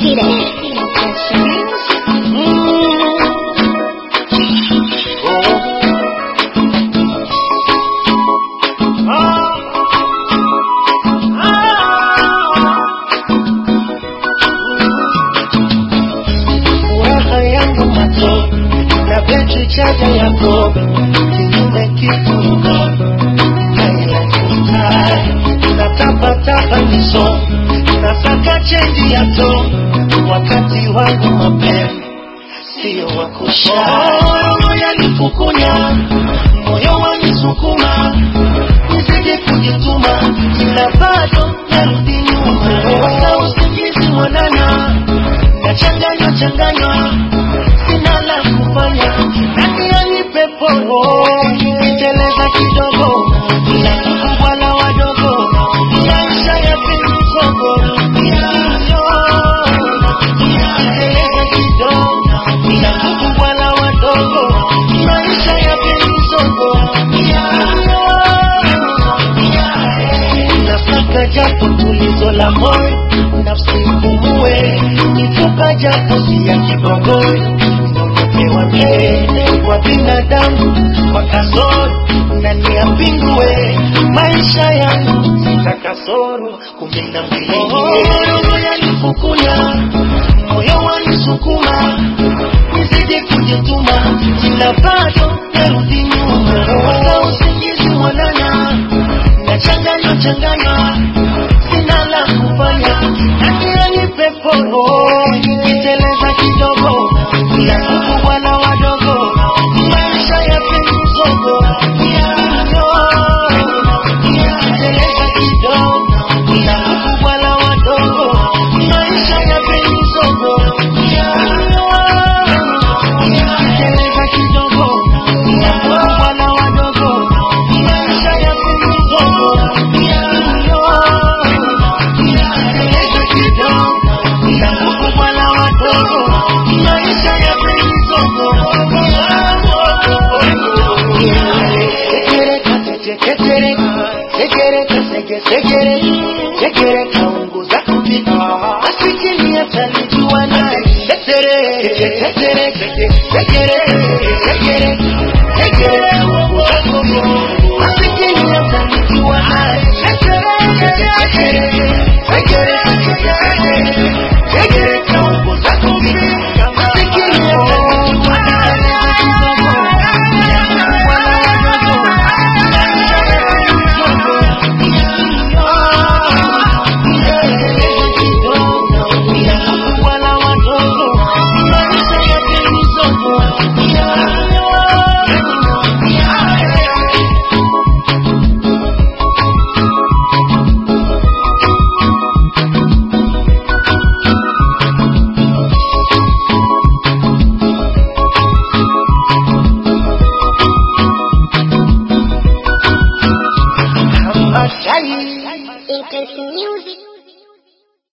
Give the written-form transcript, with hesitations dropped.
Chaja yako kinyume kituko kaila kutai natapa niso nasaka chenji yato wakati wangu mapema sio wakusha roho yanifukunya moyo wanisukuma nisije kujituma ila bado narudi nyuma wasa usingizi mwanana nachanganywa sina la kufanya nani anipe poro niteleza kidogo ila kubwa la wadogo maisha ya penzogo niteleza kidogo ila kubwa la wadogo maisha ya penzogo nasaka japo tulizo la moyo nafsi kumue nifuka japo si ya kibogoyo kwa binadamu kwa kasoro nani apindue maisha yangu sita kasoro 12 roho yanifukunya moyo wanisukuma nizidi kujituma ila bado narudi nyuma wasa usingizi mwanana nachanganywa sina la kufanya nani anipe poro niteleza kidogo ila kubwa la wadogo maisha ya penzogo niteleza kidogo ila kubwa la wadogo maisha ya penzogo niteleza kidogo ila kubwa la wadogo maisha ya penzogo niteleza kidogo ila kubwa la wadogo maisha ya penzogo sekereka unguza kupika asikini atalijua naye sekereka